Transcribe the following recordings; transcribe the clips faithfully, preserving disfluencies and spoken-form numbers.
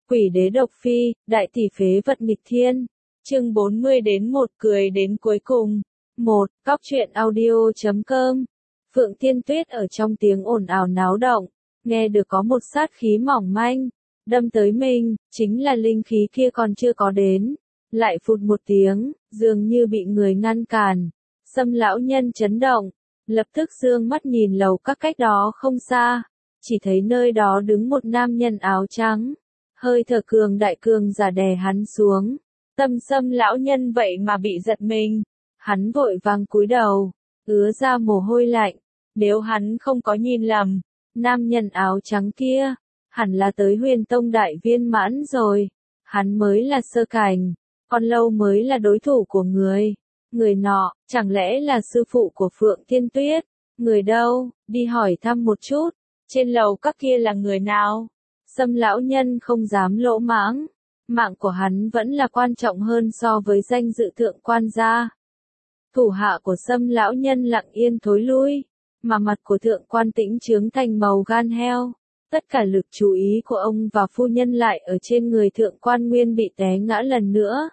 Quỷ đế độc phi, đại tỷ phế vật nghịch thiên. Chương bốn mươi đến một cười đến cuối cùng. một. Cóc truyện audio chấm com. Phượng Thiên Tuyết ở trong tiếng ồn ào náo động, nghe được có một sát khí mỏng manh, đâm tới mình, chính là linh khí kia còn chưa có đến. Lại phụt một tiếng, dường như bị người ngăn cản. Sâm lão nhân chấn động, lập tức dương mắt nhìn lầu các cách đó không xa, chỉ thấy nơi đó đứng một nam nhân áo trắng. Hơi thở cường đại cường giả đè hắn xuống. Tâm Sâm lão nhân vậy mà bị giật mình. Hắn vội vàng cúi đầu, ứa ra mồ hôi lạnh. Nếu hắn không có nhìn lầm, nam nhân áo trắng kia, hẳn là tới Huyền Tông đại viên mãn rồi. Hắn mới là sơ cảnh, còn lâu mới là đối thủ của người. Người nọ, chẳng lẽ là sư phụ của Phượng Thiên Tuyết? Người đâu, đi hỏi thăm một chút. Trên lầu các kia là người nào? Sâm lão nhân không dám lỗ mãng. Mạng của hắn vẫn là quan trọng hơn so với danh dự thượng quan gia. Thủ hạ của Sâm lão nhân lặng yên thối lui, mà mặt của thượng quan Tĩnh chướng thành màu gan heo. Tất cả lực chú ý của ông và phu nhân lại ở trên người thượng quan Nguyên bị té ngã lần nữa.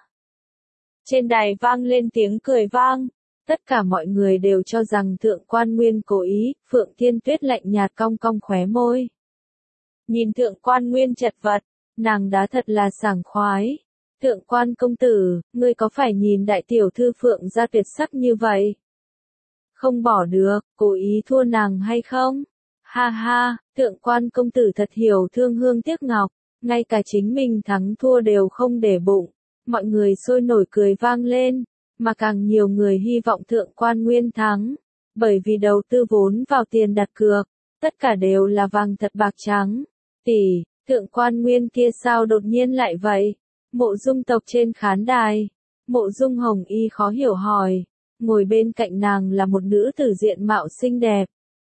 Trên đài vang lên tiếng cười vang. Tất cả mọi người đều cho rằng thượng quan Nguyên cố ý. Phượng Thiên Tuyết lạnh nhạt cong cong khóe môi. Nhìn thượng quan Nguyên chật vật, nàng đã thật là sảng khoái. Thượng quan công tử, ngươi có phải nhìn đại tiểu thư Phượng gia tuyệt sắc như vậy? Không bỏ được, cố ý thua nàng hay không? Ha ha, thượng quan công tử thật hiểu thương hương tiếc ngọc, ngay cả chính mình thắng thua đều không để bụng. Mọi người sôi nổi cười vang lên, mà càng nhiều người hy vọng thượng quan Nguyên thắng, bởi vì đầu tư vốn vào tiền đặt cược, tất cả đều là vàng thật bạc trắng. Tỷ, thượng quan Nguyên kia sao đột nhiên lại vậy? Mộ Dung tộc trên khán đài, Mộ Dung Hồng Y khó hiểu hỏi, ngồi bên cạnh nàng là một nữ tử diện mạo xinh đẹp.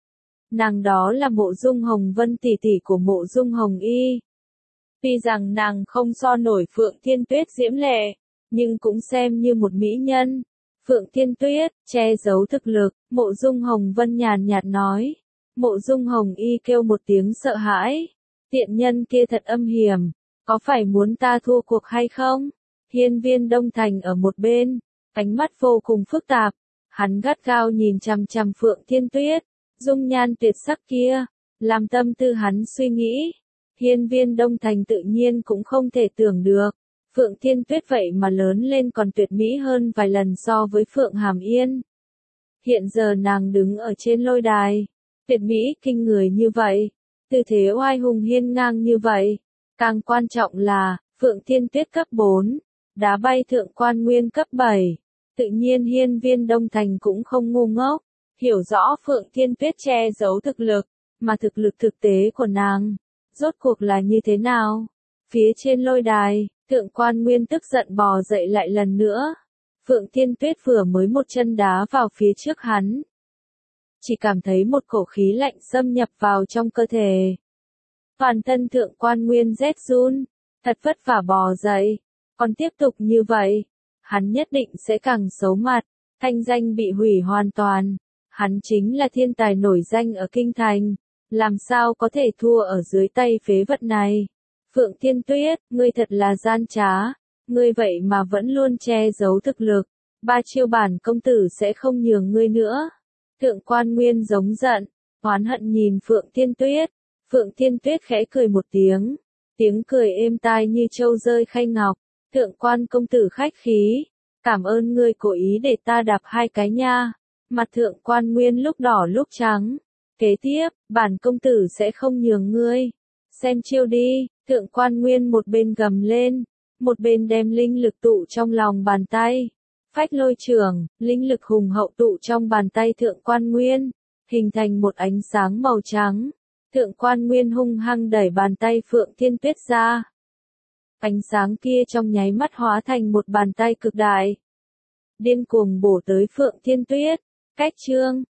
Nàng đó là Mộ Dung Hồng Vân tỷ tỷ của Mộ Dung Hồng Y. Tuy rằng nàng không so nổi Phượng Thiên Tuyết diễm lệ, nhưng cũng xem như một mỹ nhân. Phượng Thiên Tuyết, che giấu thực lực, Mộ Dung Hồng Vân nhàn nhạt nói. Mộ Dung Hồng Y kêu một tiếng sợ hãi. Tiện nhân kia thật âm hiểm, có phải muốn ta thua cuộc hay không? Hiên Viên Đông Thành ở một bên, ánh mắt vô cùng phức tạp, hắn gắt gao nhìn chằm chằm Phượng Thiên Tuyết, dung nhan tuyệt sắc kia, làm tâm tư hắn suy nghĩ. Hiên Viên Đông Thành tự nhiên cũng không thể tưởng được, Phượng Thiên Tuyết vậy mà lớn lên còn tuyệt mỹ hơn vài lần so với Phượng Hàm Yên. Hiện giờ nàng đứng ở trên lôi đài, tuyệt mỹ kinh người như vậy, tư thế oai hùng hiên ngang như vậy. Càng quan trọng là, Phượng Thiên Tuyết cấp bốn, đá bay thượng quan Nguyên cấp bảy. Tự nhiên Hiên Viên Đông Thành cũng không ngu ngốc, hiểu rõ Phượng Thiên Tuyết che giấu thực lực, mà thực lực thực tế của nàng, rốt cuộc là như thế nào? Phía trên lôi đài, thượng quan Nguyên tức giận bò dậy lại lần nữa. Phượng Thiên Tuyết vừa mới một chân đá vào phía trước hắn. Chỉ cảm thấy một cổ khí lạnh xâm nhập vào trong cơ thể. Toàn thân thượng quan Nguyên rét run, thật vất vả bò dậy, còn tiếp tục như vậy, hắn nhất định sẽ càng xấu mặt, thanh danh bị hủy hoàn toàn. Hắn chính là thiên tài nổi danh ở Kinh Thành, làm sao có thể thua ở dưới tay phế vật này. Phượng Thiên Tuyết, ngươi thật là gian trá, ngươi vậy mà vẫn luôn che giấu thực lực, ba chiêu bản công tử sẽ không nhường ngươi nữa. Thượng quan Nguyên giống giận, oán hận nhìn Phượng Thiên Tuyết. Phượng Thiên Tuyết khẽ cười một tiếng, tiếng cười êm tai như trâu rơi khay ngọc. Thượng quan công tử khách khí, cảm ơn ngươi cố ý để ta đạp hai cái nha. Mặt thượng quan Nguyên lúc đỏ lúc trắng. Kế tiếp, bản công tử sẽ không nhường ngươi. Xem chiêu đi, thượng quan Nguyên một bên gầm lên, một bên đem linh lực tụ trong lòng bàn tay. Phách lôi trưởng, linh lực hùng hậu tụ trong bàn tay thượng quan Nguyên, hình thành một ánh sáng màu trắng. Thượng quan Nguyên hung hăng đẩy bàn tay Phượng Thiên Tuyết ra. Ánh sáng kia trong nháy mắt hóa thành một bàn tay cực đại. Điên cuồng bổ tới Phượng Thiên Tuyết. Cách chương,